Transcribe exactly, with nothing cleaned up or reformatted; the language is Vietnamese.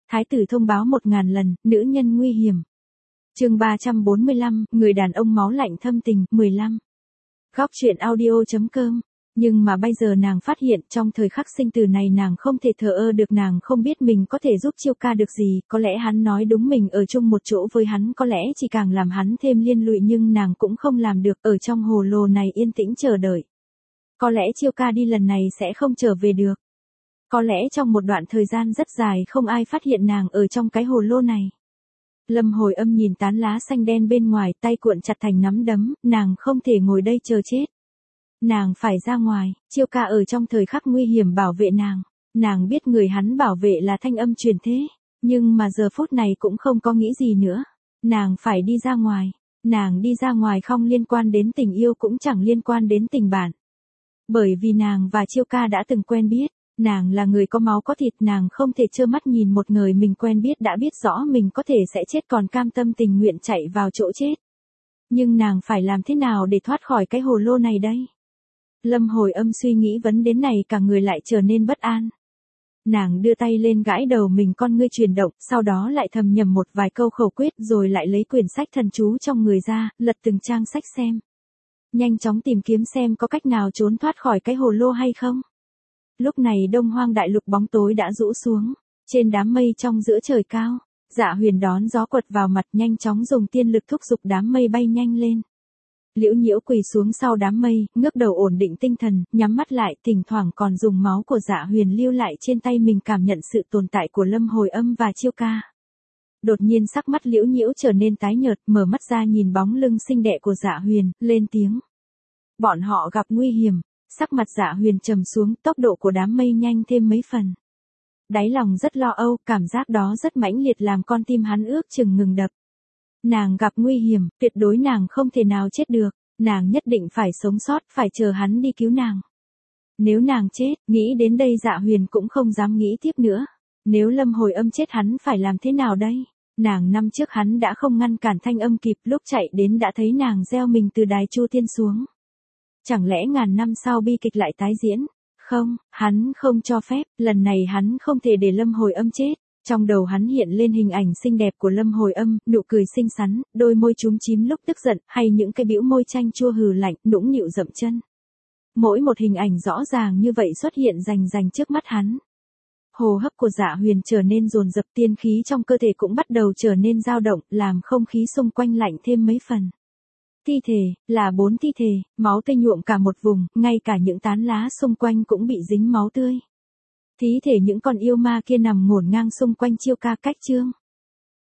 Thái tử thông báo một ngàn lần, nữ nhân nguy hiểm. Chương ba trăm bốn mươi lăm, người đàn ông máu lạnh thâm tình, mười lăm. Góc truyện audio.com. Nhưng mà bây giờ nàng phát hiện trong thời khắc sinh tử này nàng không thể thờ ơ được, nàng không biết mình có thể giúp Chiêu Ca được gì, có lẽ hắn nói đúng, mình ở chung một chỗ với hắn có lẽ chỉ càng làm hắn thêm liên lụy, nhưng nàng cũng không làm được, ở trong hồ lô này yên tĩnh chờ đợi. Có lẽ Chiêu Ca đi lần này sẽ không trở về được. Có lẽ trong một đoạn thời gian rất dài không ai phát hiện nàng ở trong cái hồ lô này. Lâm Hồi Âm nhìn tán lá xanh đen bên ngoài, tay cuộn chặt thành nắm đấm, nàng không thể ngồi đây chờ chết. Nàng phải ra ngoài, Chiêu Ca ở trong thời khắc nguy hiểm bảo vệ nàng. Nàng biết người hắn bảo vệ là Thanh Âm truyền thế, nhưng mà giờ phút này cũng không có nghĩ gì nữa. Nàng phải đi ra ngoài. Nàng đi ra ngoài không liên quan đến tình yêu, cũng chẳng liên quan đến tình bạn. Bởi vì nàng và Chiêu Ca đã từng quen biết. Nàng là người có máu có thịt, nàng không thể trơ mắt nhìn một người mình quen biết đã biết rõ mình có thể sẽ chết còn cam tâm tình nguyện chạy vào chỗ chết. Nhưng nàng phải làm thế nào để thoát khỏi cái hồ lô này đây? Lâm Hồi Âm suy nghĩ vấn đề này, cả người lại trở nên bất an. Nàng đưa tay lên gãi đầu mình, con ngươi chuyển động, sau đó lại thầm nhầm một vài câu khẩu quyết, rồi lại lấy quyển sách thần chú trong người ra, lật từng trang sách xem. Nhanh chóng tìm kiếm xem có cách nào trốn thoát khỏi cái hồ lô hay không. Lúc này Đông Hoang đại lục bóng tối đã rũ xuống, trên đám mây trong giữa trời cao, Dạ Huyền đón gió quật vào mặt, nhanh chóng dùng tiên lực thúc giục đám mây bay nhanh lên. Liễu Nhiễu quỳ xuống sau đám mây, ngước đầu ổn định tinh thần, nhắm mắt lại, thỉnh thoảng còn dùng máu của Dạ Huyền lưu lại trên tay mình cảm nhận sự tồn tại của Lâm Hồi Âm và Chiêu Ca. Đột nhiên sắc mắt Liễu Nhiễu trở nên tái nhợt, mở mắt ra nhìn bóng lưng xinh đẹp của Dạ Huyền, lên tiếng. Bọn họ gặp nguy hiểm. Sắc mặt Dạ Huyền trầm xuống, tốc độ của đám mây nhanh thêm mấy phần. Đáy lòng rất lo âu, cảm giác đó rất mãnh liệt làm con tim hắn ước chừng ngừng đập. Nàng gặp nguy hiểm, tuyệt đối nàng không thể nào chết được, nàng nhất định phải sống sót, phải chờ hắn đi cứu nàng. Nếu nàng chết, nghĩ đến đây Dạ Huyền cũng không dám nghĩ tiếp nữa. Nếu Lâm Hồi Âm chết hắn phải làm thế nào đây? Nàng năm trước hắn đã không ngăn cản Thanh Âm kịp, lúc chạy đến đã thấy nàng gieo mình từ đài Chu Tiên xuống. Chẳng lẽ ngàn năm sau bi kịch lại tái diễn? Không, hắn không cho phép, lần này hắn không thể để Lâm Hồi Âm chết. Trong đầu hắn hiện lên hình ảnh xinh đẹp của Lâm Hồi Âm, nụ cười xinh xắn, đôi môi chúm chím lúc tức giận, hay những cái bĩu môi chanh chua hừ lạnh, nũng nịu dậm chân. Mỗi một hình ảnh rõ ràng như vậy xuất hiện rành rành trước mắt hắn. Hô hấp của Dạ Huyền trở nên dồn dập, tiên khí trong cơ thể cũng bắt đầu trở nên dao động, làm không khí xung quanh lạnh thêm mấy phần. Thi thể, là bốn thi thể, máu tươi nhuộm cả một vùng, ngay cả những tán lá xung quanh cũng bị dính máu tươi. Thí thể những con yêu ma kia nằm ngổn ngang xung quanh Chiêu Ca cách chương.